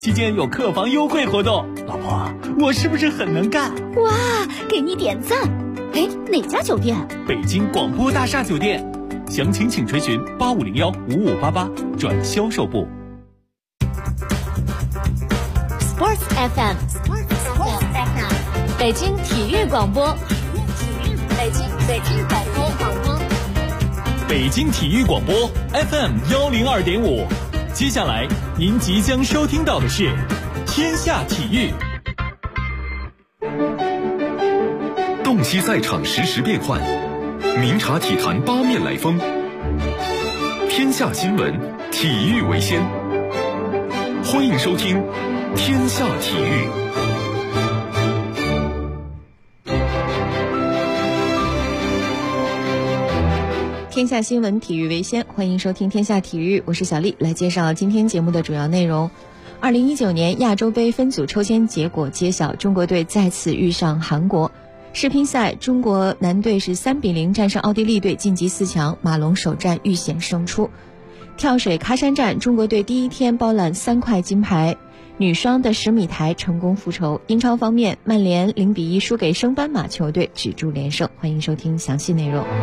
期间有客房优惠活动，老婆，我是不是很能干？ 哇，给你点赞！哎，哪家酒店？ 北京广播大厦酒店，详情请垂询85015588转销售部。 Sports FM， 北京体育广播，北京广播， 北京体育广播 FM102.5。接下来您即将收听到的是《天下体育》。 洞悉赛场实时变幻，明察体坛八面来风。天下新闻，体育为先。欢迎收听《天下体育》。 天下新闻，体育为先，欢迎收听天下体育，我是小丽，来介绍今天节目的主要内容。2019年亚洲杯分组抽签结果揭晓，中国队再次遇上韩国。世乒赛，中国男队是3-0战胜奥地利队晋级4强，马龙首战遇险胜出。跳水喀山站，中国队第一天包揽3块金牌，女双的10米台成功复仇。英超方面，曼联0-1输给升班马球队，止住连胜。欢迎收听详细内容。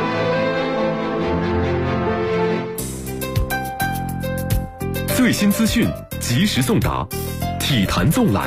最新资讯及时送达，体坛纵览。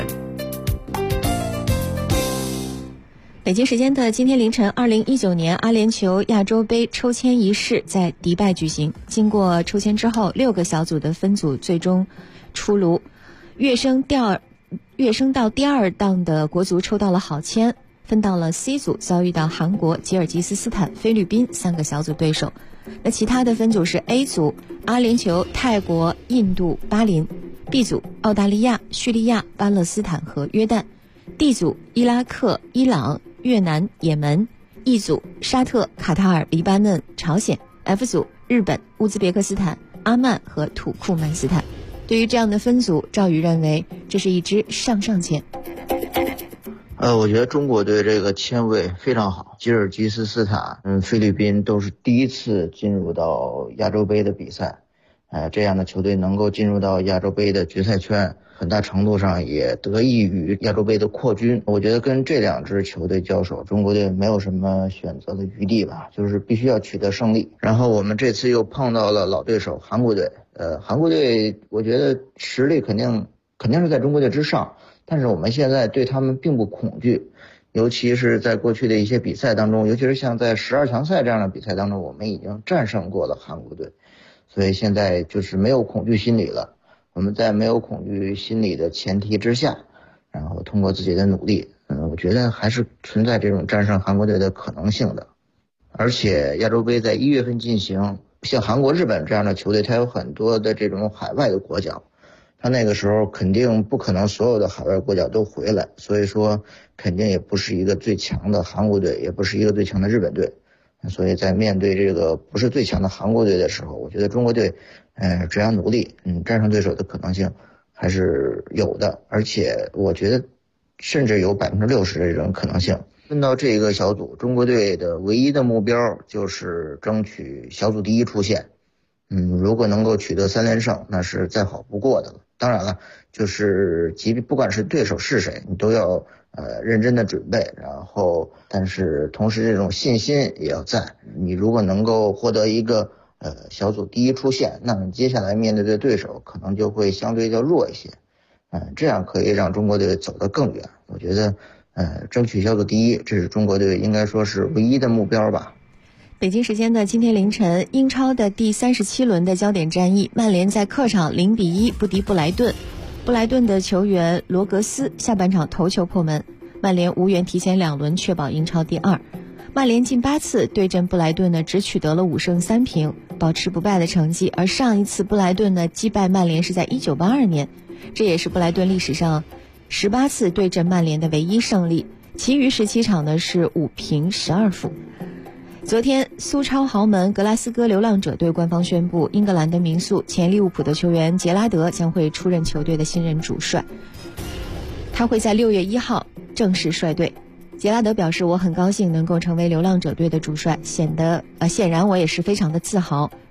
北京时间的今天凌晨，2019年阿联酋亚洲杯抽签仪式在迪拜举行。经过抽签之后，6个小组的分组最终出炉，跃升到第2档的国足抽到了好签，分到了 C 组，遭遇到韩国、吉尔吉斯斯坦、菲律宾3个小组对手。那其他的分组是 A 组，阿联酋、泰国、印度、巴林； B 组，澳大利亚、叙利亚、巴勒斯坦和约旦； D 组，伊拉克、伊朗、越南、也门；E 组，沙特、卡塔尔、黎巴嫩、朝鲜；F 组，日本、乌兹别克斯坦、阿曼和土库曼斯坦。对于这样的分组，赵宇认为这是一支上签。 我觉得中国队这个签位非常好，吉尔吉斯斯坦、菲律宾都是第一次进入到亚洲杯的比赛，这样的球队能够进入到亚洲杯的决赛圈，很大程度上也得益于亚洲杯的扩军。我觉得跟这2支球队交手，中国队没有什么选择的余地吧，就是必须要取得胜利。然后我们这次又碰到了老对手韩国队，韩国队我觉得实力肯定是在中国队之上。但是我们现在对他们并不恐惧，尤其是在过去的一些比赛当中，尤其是像在12强赛这样的比赛当中，我们已经战胜过了韩国队，所以现在就是没有恐惧心理了。我们在没有恐惧心理的前提之下，然后通过自己的努力，我觉得还是存在这种战胜韩国队的可能性的。而且亚洲杯在1月份进行，像韩国、日本这样的球队，它有很多的这种海外的国脚。他那个时候肯定不可能所有的海外国脚都回来，所以说肯定也不是一个最强的韩国队，也不是一个最强的日本队。所以在面对这个不是最强的韩国队的时候，我觉得中国队只要努力，战胜对手的可能性还是有的，而且我觉得甚至有60%的这种可能性。分到这个小组，中国队的唯一的目标就是争取小组第1出线。如果能够取得3连胜，那是再好不过的了。当然了，就是不管是对手是谁，你都要认真的准备，然后但是同时这种信心也要在。你如果能够获得一个小组第1出线，那么接下来面对的对手可能就会相对较弱一些，这样可以让中国队走得更远。我觉得争取小组第1，这是中国队应该说是唯一的目标吧。 北京时间的今天凌晨，英超的第37轮的焦点战役，曼联在客场0-1不敌布莱顿。布莱顿的球员罗格斯下半场头球破门，曼联无缘提前2轮确保英超第2。曼联近8次对阵布莱顿呢，只取得了5胜3平，保持不败的成绩。而上一次布莱顿呢击败曼联是在1982年，这也是布莱顿历史上18次对阵曼联的唯一胜利，其余17场呢是5平12负。昨天，苏超豪门格拉斯哥流浪者队官方宣布，英格兰的名宿前利物浦的球员杰拉德将会出任球队的新任主帅，他会在6月1号正式率队。杰拉德表示，我很高兴能够成为流浪者队的主帅，显然我也是非常的自豪，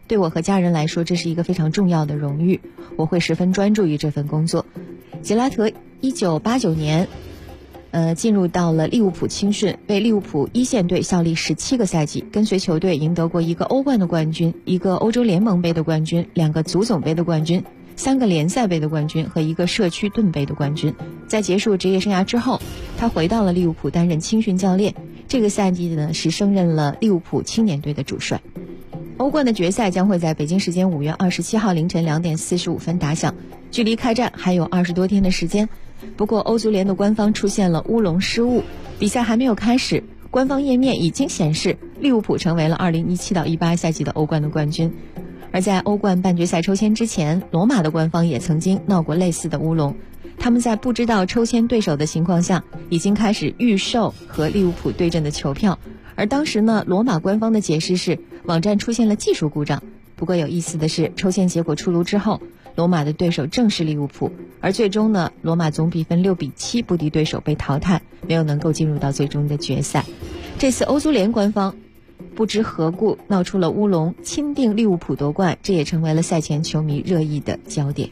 对我和家人来说，这是一个非常重要的荣誉，我会十分专注于这份工作。杰拉特1989年进入到了利物浦青训，为利物浦一线队效力17个赛季，跟随球队赢得过1个欧冠的冠军，1个欧洲联盟杯的冠军，2个足总杯的冠军，3个联赛杯的冠军和1个社区盾杯的冠军。在结束职业生涯之后，他回到了利物浦担任青训教练，这个赛季呢是升任了利物浦青年队的主帅。欧冠的决赛将会在北京时间5月27号凌晨2点45分打响，距离开战还有20多天的时间。不过欧足联的官方出现了乌龙失误，比赛还没有开始，官方页面已经显示利物浦成为了2017到18赛季的欧冠的冠军。而在欧冠半决赛抽签之前，罗马的官方也曾经闹过类似的乌龙，他们在不知道抽签对手的情况下，已经开始预售和利物浦对阵的球票。而当时呢，罗马官方的解释是网站出现了技术故障。不过有意思的是，抽签结果出炉之后，罗马的对手正是利物浦，而最终呢，罗马总比分6比7不敌对手被淘汰，没有能够进入到最终的决赛。这次欧足联官方不知何故闹出了乌龙，钦定利物浦夺冠，这也成为了赛前球迷热议的焦点。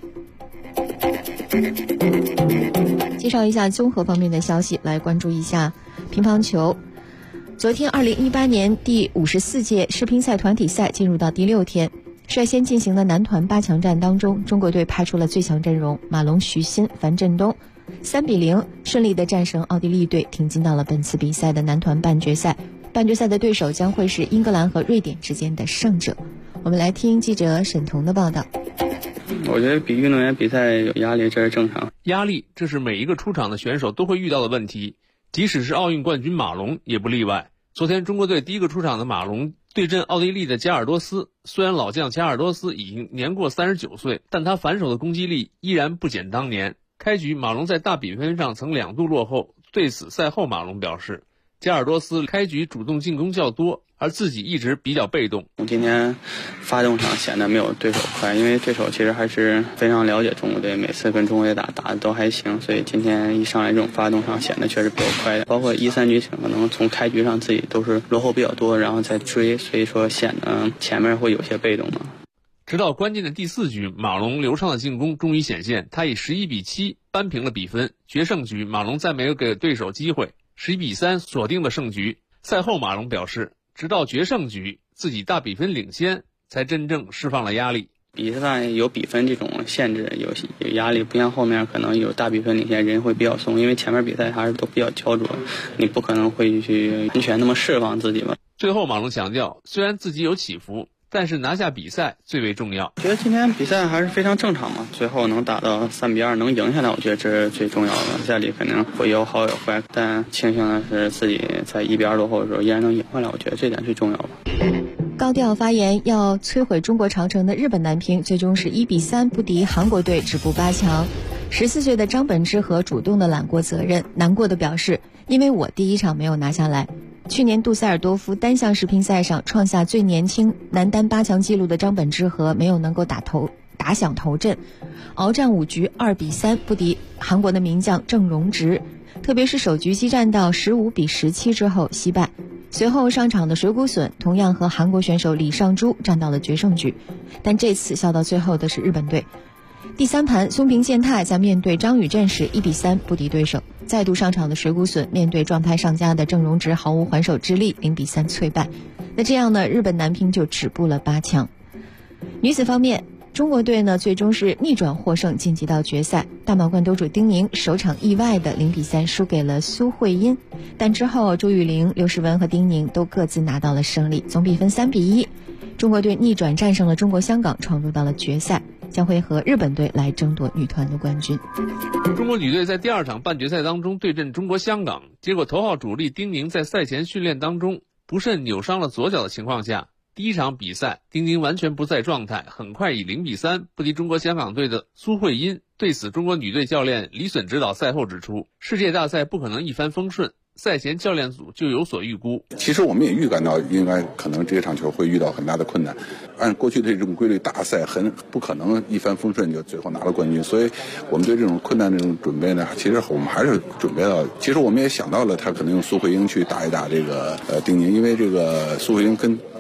介绍一下综合方面的消息，来关注一下乒乓球。昨天2018年第54届世乒赛团体赛进入到第6天，率先进行的男团8强战当中，中国队派出了最强阵容，马龙、徐昕、樊振东，3比0顺利地战胜奥地利队，挺进到了本次比赛的男团半决赛。半决赛的对手将会是英格兰和瑞典之间的胜者。我们来听记者沈彤的报道。 我觉得比运动员比赛有压力，这是正常。 压力，这是每一个出场的选手都会遇到的问题，即使是奥运冠军马龙也不例外。昨天中国队第一个出场的马龙对阵奥地利的加尔多斯，虽然老将加尔多斯已经年过39岁，但他反手的攻击力依然不减当年。开局马龙在大比分上曾2度落后，对此赛后马龙表示，加尔多斯开局主动进攻较多，而自己一直比较被动。 我今天发动上显得没有对手快，因为对手其实还是非常了解中国队，每次跟中国队打的都还行，所以今天一上来这种发动上显得确实比较快的。包括1、3局可能从开局上自己都是落后比较多，然后再追，所以说显得前面会有些被动嘛。 直到关键的第4局，马龙流畅的进攻终于显现，他以11比7扳平了比分。决胜局马龙再没有给对手机会，11比3锁定了胜局。赛后马龙表示，直到决胜局自己大比分领先，才真正释放了压力。 比赛有比分这种限制，有压力，不像后面可能有大比分领先，人会比较松，因为前面比赛还是都比较焦灼，你不可能会去完全那么释放自己吧。 最后马龙强调，虽然自己有起伏，但是拿下比赛最为重要。 觉得今天比赛还是非常正常嘛，最后能打到3比2能赢下来，我觉得这是最重要的。比赛里肯定会有好有坏，但庆幸的是自己在1比2落后的时候依然能赢回来，我觉得这点最重要吧。 高调发言要摧毁中国长城的日本男乒，最终是1比3不敌韩国队，止步8强。14岁的张本智和主动的揽过责任，难过的表示，因为我第一场没有拿下来。去年杜塞尔多夫单项世乒赛上创下最年轻男单8强纪录的张本智和没有能够打响头阵，鏖战5局2比3不敌韩国的名将郑荣植，特别是首局激战到15比17之后惜败。随后上场的水谷隼同样和韩国选手李尚洙战到了决胜局，但这次笑到最后的是日本队。第3盘松平健太在面对张宇镇时1比3不敌对手，再度上场的水谷隼面对状态上佳的郑荣植毫无还手之力，0比3脆败。那这样呢，日本男乒就止步了8强。女子方面，中国队呢最终是逆转获胜晋级到决赛，大满贯得主丁宁首场意外的0比3输给了苏慧音，但之后朱雨玲、刘诗雯和丁宁都各自拿到了胜利，总比分3比1，中国队逆转战胜了中国香港，闯入到了决赛，将会和日本队来争夺女团的冠军。 中国女队在第2场半决赛当中对阵中国香港，结果头号主力丁宁在赛前训练当中不慎扭伤了左脚的情况下，第1场比赛丁宁完全不在状态，很快以0比3不敌中国香港队的苏慧音。对此，中国女队教练李隼指导赛后指出，世界大赛不可能一帆风顺，赛前教练组就有所预估。 其实我们也预感到应该可能这场球会遇到很大的困难，按过去的这种规律，大赛不可能一帆风顺就最后拿了冠军，所以我们对这种困难这种准备呢，其实我们还是准备到，其实我们也想到了他可能用苏慧英去打一打这个丁宁，因为这个苏慧英跟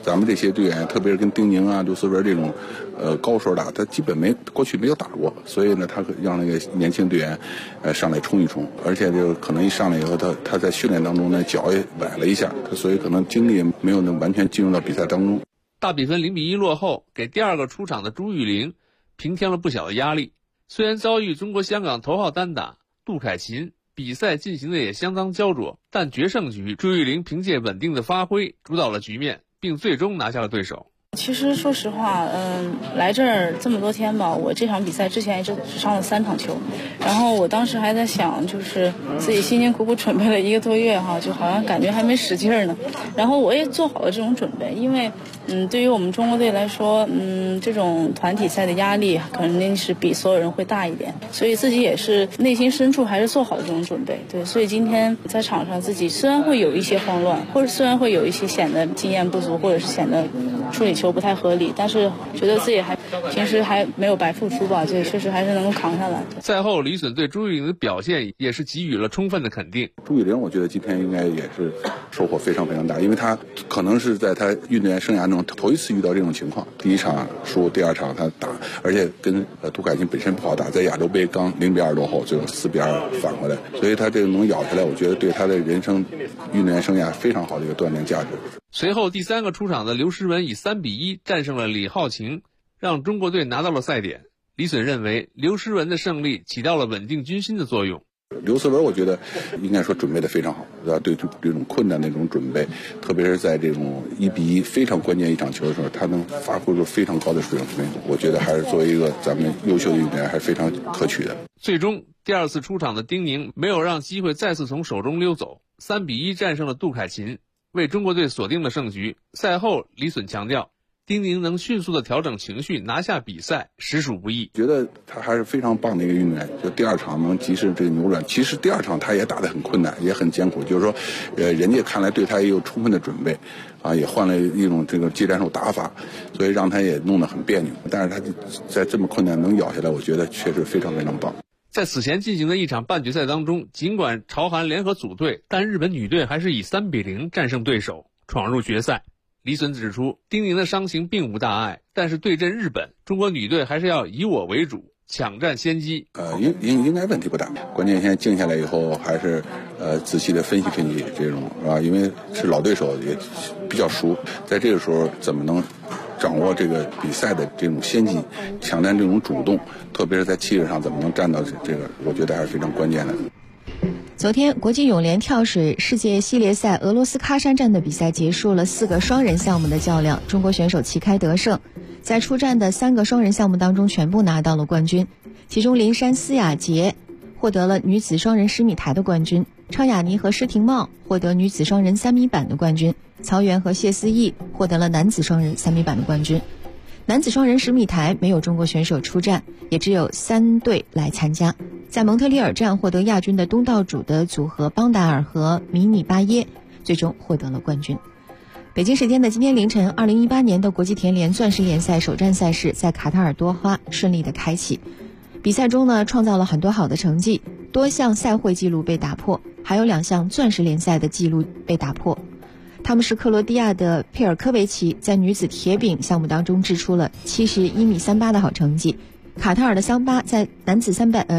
咱们这些队员，特别是跟丁宁啊、刘思文这种高手打，他基本过去没有打过，所以呢，他让那个年轻队员上来冲一冲，而且就可能一上来以后，他在训练当中呢脚也崴了一下，所以可能精力没有能完全进入到比赛当中。 大比分0-1落后，给第二个出场的朱玉玲平添了不小的压力。虽然遭遇中国香港头号单打杜凯琴，比赛进行的也相当焦灼，但决胜局朱玉玲凭借稳定的发挥主导了局面，并最终拿下了对手。 其实说实话，来这儿这么多天吧，我这场比赛之前也只上了3场球，然后我当时还在想，就是自己辛辛苦苦准备了1个多月哈，就好像感觉还没使劲儿呢。然后我也做好了这种准备，因为对于我们中国队来说，这种团体赛的压力肯定是比所有人会大一点，所以自己也是内心深处还是做好了这种准备。对，所以今天在场上自己虽然会有一些慌乱，或者虽然会有一些显得经验不足，或者是显得处理球不太合理，但是觉得自己平时还没有白付出吧，这确实还是能够扛下来。 赛后李隼对朱玉玲的表现也是给予了充分的肯定。 朱玉玲我觉得今天应该也是收获非常非常大，因为她可能是在她运动员生涯中头一次遇到这种情况，第一场输，第二场她打，而且跟杜凯琴本身不好打，在亚洲杯刚0-2落后，最后4-2返回来，所以她这个能咬下来，我觉得对她的人生运动员生涯非常好的一个锻炼价值。 随后第3个出场的刘诗雯以3-1战胜了李浩晴，让中国队拿到了赛点。李隼认为刘诗雯的胜利起到了稳定军心的作用。 刘思文我觉得应该说准备的非常好，对这种困难的这种准备，特别是在这种1-1非常关键一场球的时候，他能发挥出非常高的水平，我觉得还是作为一个咱们优秀的运动员还是非常可取的。 最终第2次出场的丁宁没有让机会再次从手中溜走，3-1战胜了杜凯琴，为中国队锁定了胜局。赛后李隼强调，丁宁能迅速的调整情绪，拿下比赛，实属不易。 觉得他还是非常棒的一个运动员，就第2场能及时这个扭转。其实第2场他也打得很困难，也很艰苦，就是说，人家看来对他也有充分的准备，也换了一种这个技战术打法，所以让他也弄得很别扭。但是他在这么困难能咬下来，我觉得确实非常非常棒。 在此前进行的一场半决赛当中，尽管朝韩联合组队，但日本女队还是以3-0战胜对手，闯入决赛。李隼指出，丁宁的伤情并无大碍，但是对阵日本，中国女队还是要以我为主，抢占先机。 应该问题不大，关键现在静下来以后，还是仔细的分析分析这种，是吧？因为是老对手，也比较熟，在这个时候怎么能掌握这个比赛的这种先机，抢占这种主动，特别是在气势上怎么能站到这个，我觉得还是非常关键的。 昨天，国际泳联跳水世界系列赛俄罗斯喀山站的比赛结束了4个双人项目的较量，中国选手旗开得胜，在出战的3个双人项目当中全部拿到了冠军。其中林珊施雅洁获得了女子双人10米台的冠军，昌雅妮和施廷懋获得女子双人3米板的冠军，曹原和谢思义获得了男子双人3米板的冠军。男子双人10米台没有中国选手出战，也只有3队来参加。在蒙特利尔站获得亚军的东道主的组合邦达尔和米尼巴耶最终获得了冠军。北京时间的今天凌晨，2018年的国际田联钻石联赛首站赛事在卡塔尔多哈顺利的开启。比赛中呢，创造了很多好的成绩，多项赛会纪录被打破，还有2项钻石联赛的纪录被打破。他们是克罗地亚的佩尔科维奇在女子铁饼项目当中掷出了71米38的好成绩，卡塔尔的桑巴在男子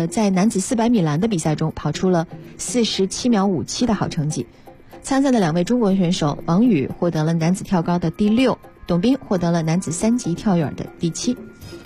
400米栏的比赛中跑出了47秒57的好成绩。参赛的2位中国选手王宇获得了男子跳高的第6，董彬获得了男子3级跳远的第7。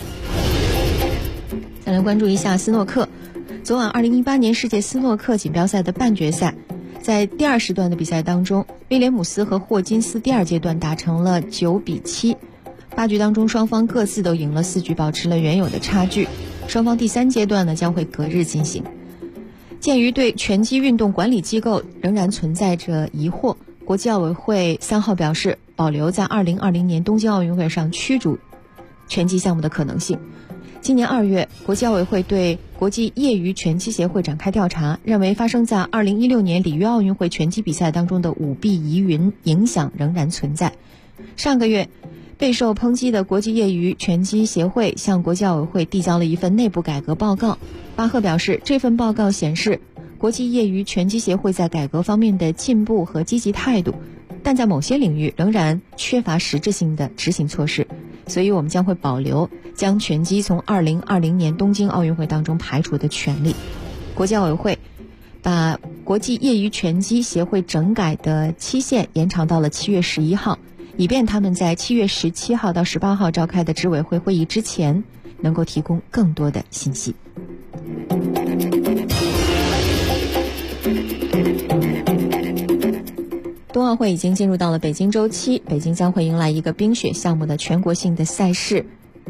再来关注一下斯诺克，昨晚2018年世界斯诺克锦标赛的半决赛，在第2时段的比赛当中，威廉姆斯和霍金斯第2阶段打成了9-7。8局当中，双方各自都赢了4局，保持了原有的差距。双方第3阶段呢将会隔日进行。鉴于对拳击运动管理机构仍然存在着疑惑，国际奥委会3号表示保留在2020年东京奥运会上驱逐拳击项目的可能性。今年2月，国际奥委会对国际业余拳击协会展开调查，认为发生在2016年里约奥运会拳击比赛当中的舞弊疑云影响仍然存在。上个月，备受抨击的国际业余拳击协会向国际奥委会递交了一份内部改革报告。巴赫表示，这份报告显示国际业余拳击协会在改革方面的进步和积极态度， 但在某些领域仍然缺乏实质性的执行措施，所以我们将会保留将拳击从2020年东京奥运会当中排除的权利。国际奥委会把国际业余拳击协会整改的期限延长到了7月11号，以便他们在7月17号到18号召开的执委会会议之前能够提供更多的信息。冬奥会已经进入到了北京周期，北京将会迎来一个冰雪项目的全国性的赛事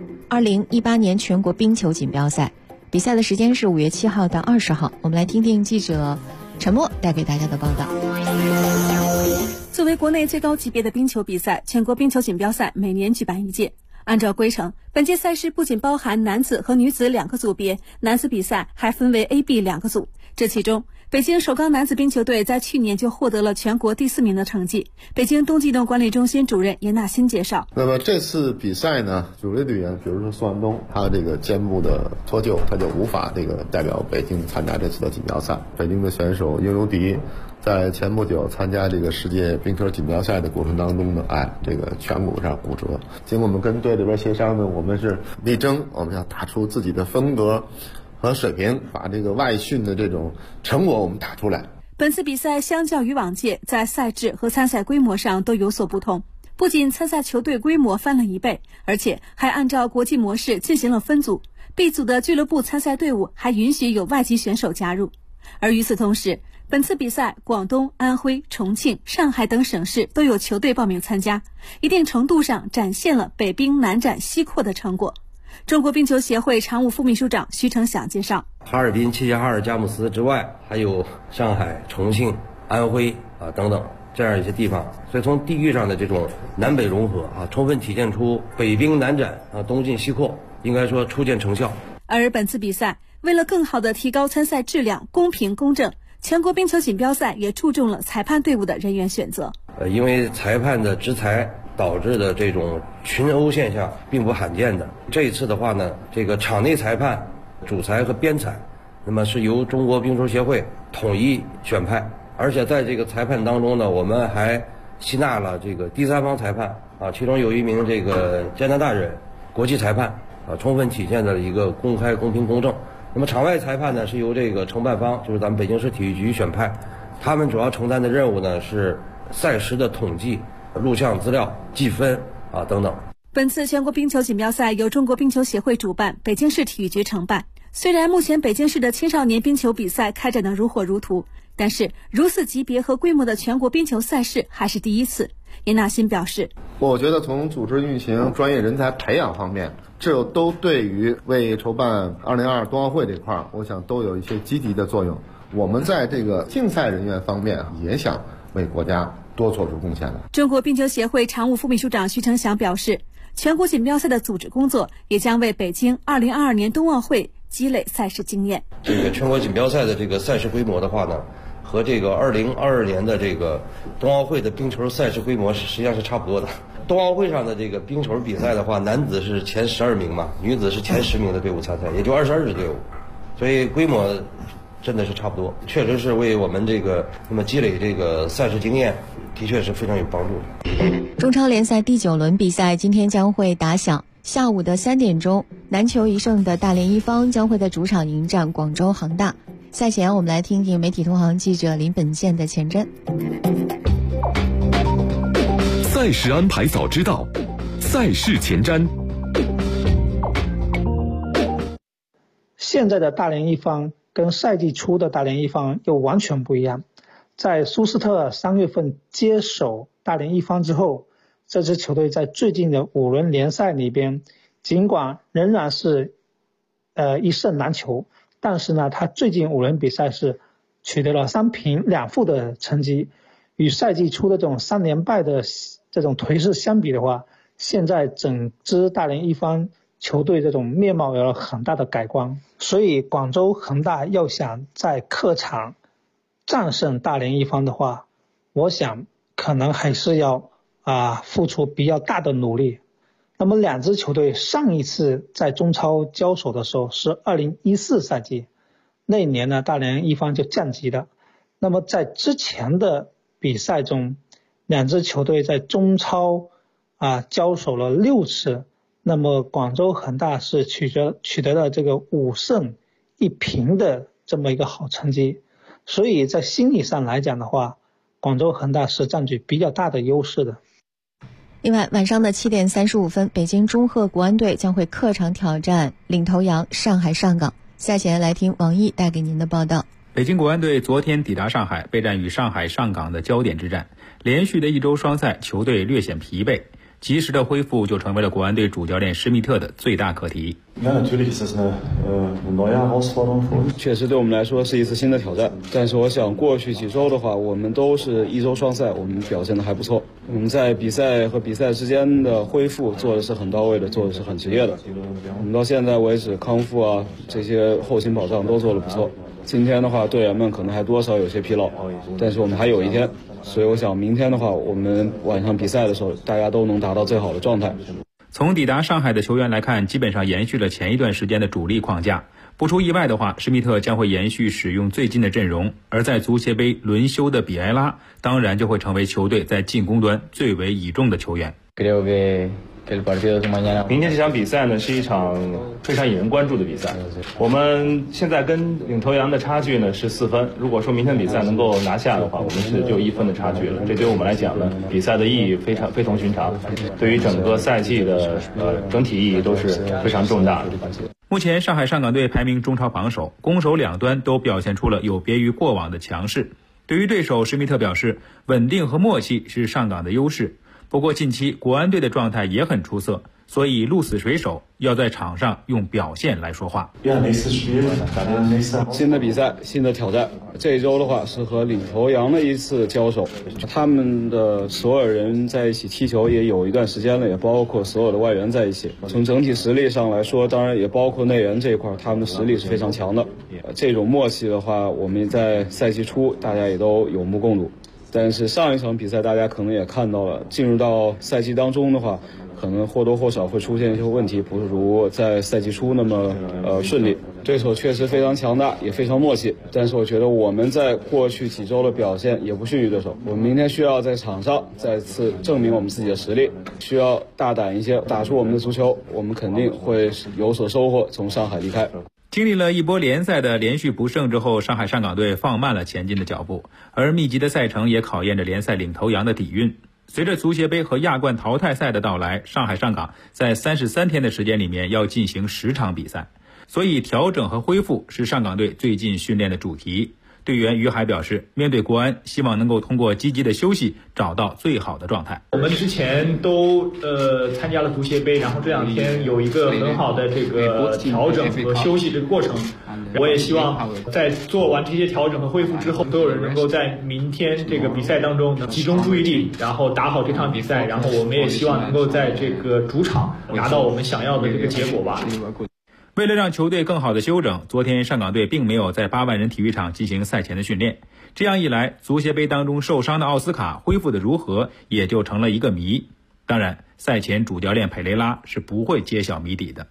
2018年全国冰球锦标赛，比赛的时间是5月7号到20号。我们来听听记者陈默带给大家的报道。 作为国内最高级别的冰球比赛，全国冰球锦标赛每年举办一届。按照规程，本届赛事不仅包含男子和女子2个组别，男子比赛还分为 A、B 2个组。这其中，北京首钢男子冰球队在去年就获得了全国第4名的成绩。北京冬季运动管理中心主任严纳新介绍， 那么这次比赛呢，主力队员比如说宋安东，他这个肩部的脱臼，他就无法代表北京参加这次的锦标赛。北京的选手英如迪在前不久参加这个世界冰球锦标赛的过程当中呢，这个颧骨上骨折。经过我们跟队里边协商呢，我们是力争我们要打出自己的风格和水平，把这个外训的这种成果我们打出来。 本次比赛相较于往届，在赛制和参赛规模上都有所不同。不仅参赛球队规模翻了1倍，而且还按照国际模式进行了分组。B 组的俱乐部参赛队伍还允许有外籍选手加入。而与此同时，本次比赛广东、安徽、重庆、上海等省市都有球队报名参加，一定程度上展现了北冰南展西扩的成果。中国冰球协会常务副秘书长徐成响介绍， 哈尔滨、齐齐哈尔、佳木斯之外，还有上海、重庆、安徽等等这样一些地方，所以从地域上的这种南北融合充分体现出北冰南展东进西扩，应该说初见成效。 而本次比赛为了更好地提高参赛质量、公平公正，全国冰球锦标赛也注重了裁判队伍的人员选择。 因为裁判的执裁导致的这种群殴现象并不罕见的。这一次的话呢，这个场内裁判、主裁和编裁，那么是由中国冰球协会统一选派，而且在这个裁判当中呢，我们还吸纳了这个第三方裁判其中有一名这个加拿大人国际裁判充分体现了一个公开、公平、公正。那么场外裁判呢，是由这个承办方，就是咱们北京市体育局选派，他们主要承担的任务呢是赛时的统计、录像资料、计分等等。 本次全国冰球锦标赛由中国冰球协会主办，北京市体育局承办。虽然目前北京市的青少年冰球比赛开展得如火如荼，但是如此级别和规模的全国冰球赛事还是第一次。严纳新表示， 我觉得从组织运行、专业人才培养方面，这都对于为筹办2022冬奥会这块，我想都有一些积极的作用。我们在这个竞赛人员方面也想为国家多做出贡献来。 中国冰球协会常务副秘书长徐成祥表示，全国锦标赛的组织工作也将为北京2022年冬奥会积累赛事经验。 这个全国锦标赛的这个赛事规模的话呢，和这个2022年的这个冬奥会的冰球赛事规模实际上是差不多的。冬奥会上的这个冰球比赛的话，男子是前12名嘛，女子是前10名的队伍参赛，也就22支队伍，所以规模真的是差不多，确实是为我们这个积累这个赛事经验，的确是非常有帮助的。 中超联赛第9轮比赛今天将会打响，下午的3点钟，难求一胜的大连一方将会在主场迎战广州恒大。赛前我们来听听媒体同行记者林本健的前瞻。 赛事安排早知道，赛事前瞻。 现在的大连一方跟赛季初的大连一方又完全不一样。在苏斯特3月份接手大连一方之后，这支球队在最近的5轮联赛里边，尽管仍然是1胜难求，但是呢，他最近5轮比赛是取得了3平2负的成绩，与赛季初的这种3连败的这种颓势相比的话，现在整支大连一方球队这种面貌有了很大的改观。所以广州恒大要想在客场战胜大连一方的话，我想可能还是要付出比较大的努力。那么两支球队上一次在中超交手的时候是2014赛季，那一年呢大连一方就降级了。那么在之前的比赛中， 两支球队在中超交手了6次，那么广州恒大是取得了这个5胜1平的这么一个好成绩，所以在心理上来讲的话，广州恒大是占据比较大的优势的。 另外，晚上的7点35分，北京中赫国安队将会客场挑战领头羊上海上港。下前来听王毅带给您的报道。 北京国安队昨天抵达上海，备战与上海上港的焦点之战。连续的1周双赛，球队略显疲惫，及时的恢复就成为了国安队主教练施密特的最大课题。 确实对我们来说是一次新的挑战，但是我想过去几周的话，我们都是1周双赛，我们表现的还不错。我们在比赛和比赛之间的恢复做的是很到位的，做的是很职业的。我们到现在为止康复这些后勤保障都做得不错。今天的话，队员们可能还多少有些疲劳，但是我们还有一天，所以我想明天的话，我们晚上比赛的时候，大家都能达到最好的状态。 从抵达上海的球员来看，基本上延续了前一段时间的主力框架。不出意外的话，施密特将会延续使用最近的阵容，而在足协杯轮休的比埃拉，当然就会成为球队在进攻端最为倚重的球员。 明天这场比赛呢，是一场非常引人关注的比赛。我们现在跟领头羊的差距呢是4分，如果说明天比赛能够拿下的话，我们是就1分的差距了。这对我们来讲呢，比赛的意义非同寻常，对于整个赛季的整体意义都是非常重大的。 目前上海上港队排名中超榜首，攻守两端都表现出了有别于过往的强势。对于对手，施密特表示，稳定和默契是上港的优势。不过近期国安队的状态也很出色，所以鹿死谁手要在场上用表现来说话。 新的比赛，新的挑战。这一周的话是和领头羊的一次交手，他们的所有人在一起踢球也有一段时间了，也包括所有的外援在一起。从整体实力上来说，当然也包括内援这一块，他们的实力是非常强的。这种默契的话，我们在赛季初大家也都有目共睹。但是上一场比赛大家可能也看到了，进入到赛季当中的话，可能或多或少会出现一些问题，不如在赛季初那么顺利。对手确实非常强大，也非常默契，但是我觉得我们在过去几周的表现也不逊于对手。我们明天需要在场上再次证明我们自己的实力，需要大胆一些，打出我们的足球，我们肯定会有所收获，从上海离开。 经历了一波联赛的连续不胜之后，上海上港队放慢了前进的脚步，而密集的赛程也考验着联赛领头羊的底蕴。随着足协杯和亚冠淘汰赛的到来，上海上港在33天的时间里面要进行10场比赛，所以调整和恢复是上港队最近训练的主题。队员于海表示，面对国安，希望能够通过积极的休息找到最好的状态。 我们之前都参加了足协杯，然后这2天有一个很好的这个调整和休息这个过程。我也希望在做完这些调整和恢复之后，所有人能够在明天这个比赛当中集中注意力，然后打好这场比赛。然后我们也希望能够在这个主场达到我们想要的这个结果吧。 为了让球队更好的休整，昨天上港队并没有在8万人体育场进行赛前的训练。这样一来，足协杯当中受伤的奥斯卡恢复的如何，也就成了一个谜。当然，赛前主教练佩雷拉是不会揭晓谜底的。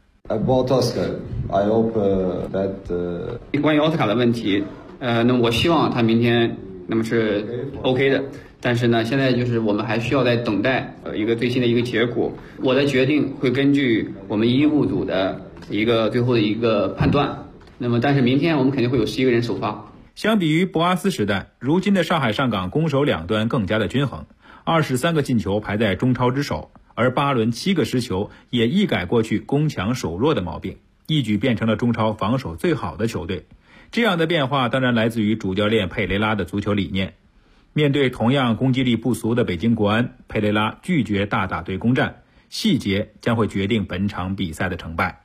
关于奥斯卡的问题，那么我希望他明天那么是 OK 的。但是呢，现在就是我们还需要在等待一个最新的一个结果。我的决定会根据我们医务组的一个最后的一个判断。那么，但是明天我们肯定会有11个人首发。 相比于博阿斯时代，如今的上海上港攻守两端更加的均衡，23个进球排在中超之首，而8轮7个失球也一改过去攻强守弱的毛病，一举变成了中超防守最好的球队。这样的变化当然来自于主教练佩雷拉的足球理念。面对同样攻击力不俗的北京国安，佩雷拉拒绝大打对攻战，细节将会决定本场比赛的成败。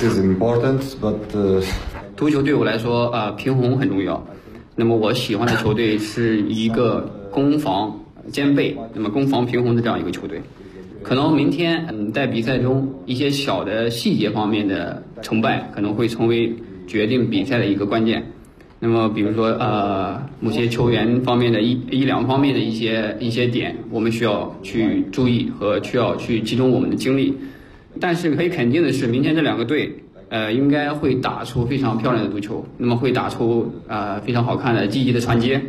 足球对我来说平衡很重要。那么我喜欢的球队是一个攻防兼备，那么攻防平衡的这样一个球队。可能明天在比赛中一些小的细节方面的成败可能会成为决定比赛的一个关键。那么比如说某些球员方面的一两方面的一些点，我们需要去注意和需要去集中我们的精力。但是可以肯定的是，明天这2个队应该会打出非常漂亮的足球，那么会打出非常好看的积极的传接，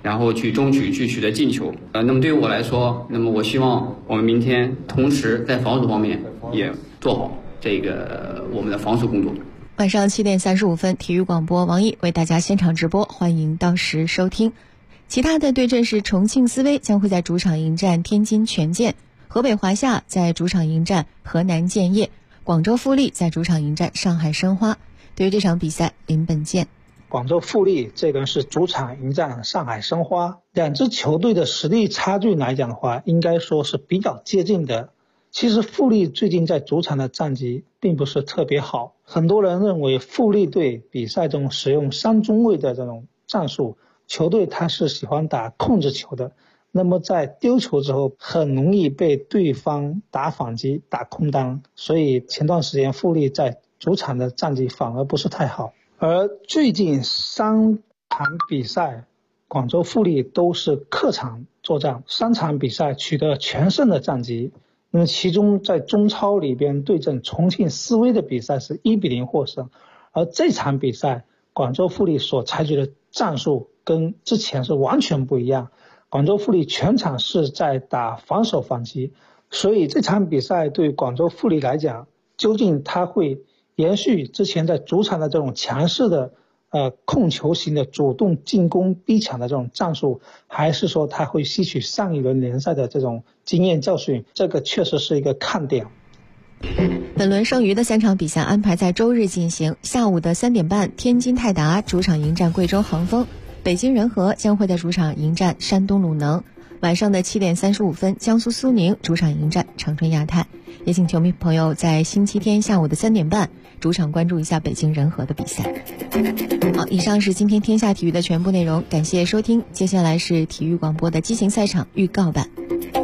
然后去争取去取得进球。那么对于我来说，那么我希望我们明天同时在防守方面也做好这个我们的防守工作。 晚上7点35分，体育广播王毅为大家现场直播，欢迎到时收听。其他的对阵是重庆斯威将会在主场迎战天津权健，河北华夏在主场迎战河南建业，广州富力在主场迎战上海申花。对于这场比赛，林本健。 广州富力这个是主场迎战上海申花，两支球队的实力差距来讲的话，应该说是比较接近的。其实富力最近在主场的战绩并不是特别好，很多人认为富力队比赛中使用3中卫的这种战术，球队他是喜欢打控制球的，那么在丢球之后很容易被对方打反击打空当，所以前段时间富力在主场的战绩反而不是太好。而最近3场比赛广州富力都是客场作战，3场比赛取得全胜的战绩。那么其中在中超里边对阵重庆斯威的比赛是1-0获胜，而这场比赛广州富力所采取的战术跟之前是完全不一样，广州富力全场是在打防守反击，所以这场比赛对广州富力来讲，究竟他会延续之前在主场的这种强势的控球型的主动进攻逼抢的这种战术，还是说他会吸取上一轮联赛的这种经验教训，这个确实是一个看点。 本轮剩余的3场比赛安排在周日进行，下午的3点半，天津泰达主场迎战贵州恒丰，北京人和将会在主场迎战山东鲁能。晚上的7点35分，江苏苏宁主场迎战长春亚泰。也请球迷朋友在星期天下午的3点半主场关注一下北京人和的比赛。好，以上是今天天下体育的全部内容，感谢收听。接下来是体育广播的机型赛场预告版。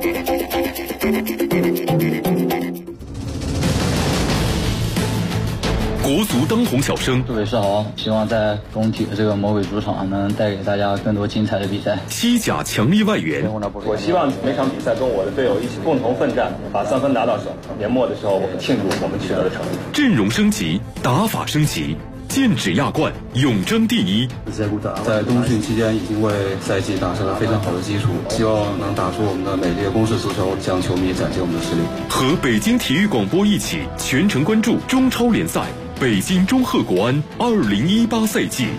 国足当红小生， 各位是好，希望在工体的这个魔鬼主场能带给大家更多精彩的比赛。 西甲强力外援， 我希望每场比赛跟我的队友一起共同奋战，把3分拿到手。年末的时候，我们庆祝我们取得的成绩。 阵容升级，打法升级，剑指亚冠，永争第一。 在冬训期间已经为赛季打下了非常好的基础，希望能打出我们的美丽的攻势足球，向球迷展现我们的实力。 和北京体育广播一起全程关注中超联赛。北京中赫国安2018赛季。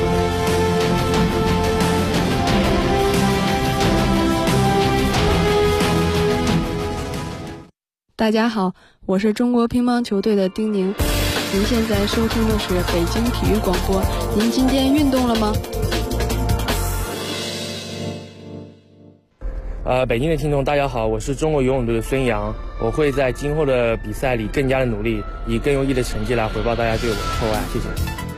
大家好，我是中国乒乓球队的丁宁。您现在收听的是北京体育广播。您今天运动了吗？ 北京的听众大家好，我是中国游泳队的孙杨，我会在今后的比赛里更加的努力，以更优异的成绩来回报大家对我的厚爱，谢谢。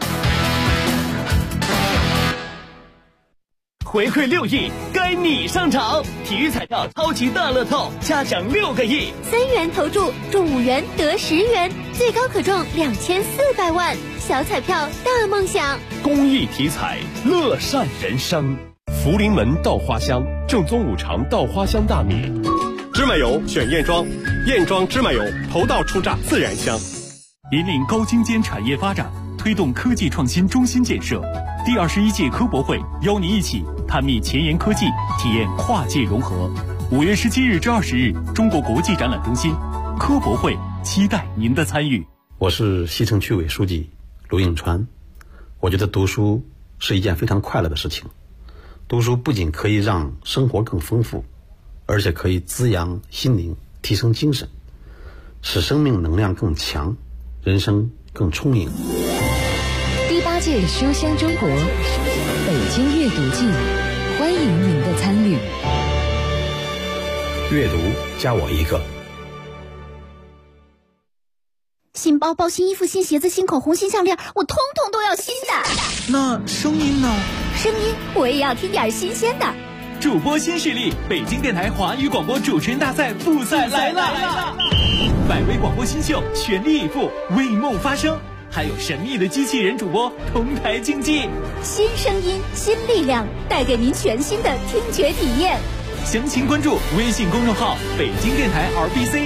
回馈6亿，该你上场！体育彩票超级大乐透，嘉奖6个亿 ，3元投注中5元得10元，最高可中2400万，小彩票大梦想。 公益体彩，乐善人生。福临门稻花香，正宗五常稻花香大米。芝麻油选燕庄，燕庄芝麻油头道出榨自然香。引领高精尖产业发展，推动科技创新中心建设。第21届科博会邀您一起探秘前沿科技，体验跨界融合。5月17日至20日，中国国际展览中心科博会，期待您的参与。 我是西城区委书记卢永川。我觉得读书是一件非常快乐的事情。读书不仅可以让生活更丰富，而且可以滋养心灵，提升精神，使生命能量更强，人生更充盈。 第8届书香中国北京阅读季，欢迎您的参与。 阅读加我一个。 新包包、新衣服、新鞋子、新口红、新项链，我通通都要新的。 那声音呢？ 声音我也要听点新鲜的。 主播新势力，北京电台华语广播主持人大赛复赛来了！100位广播新秀全力以赴，为梦发声，还有神秘的机器人主播同台竞技。 新声音，新力量，带给您全新的听觉体验。 详情关注微信公众号北京电台 RBC。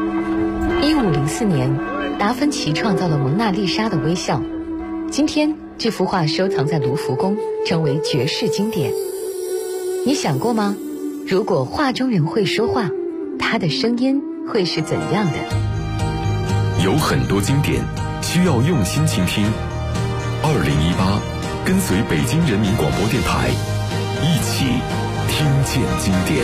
1504年，达芬奇创造了蒙娜丽莎的微笑。今天这幅画收藏在卢浮宫，成为绝世经典。你想过吗？如果画中人会说话，他的声音会是怎样的？ 有很多经典需要用心倾听。2018，跟随北京人民广播电台，一起听见经典。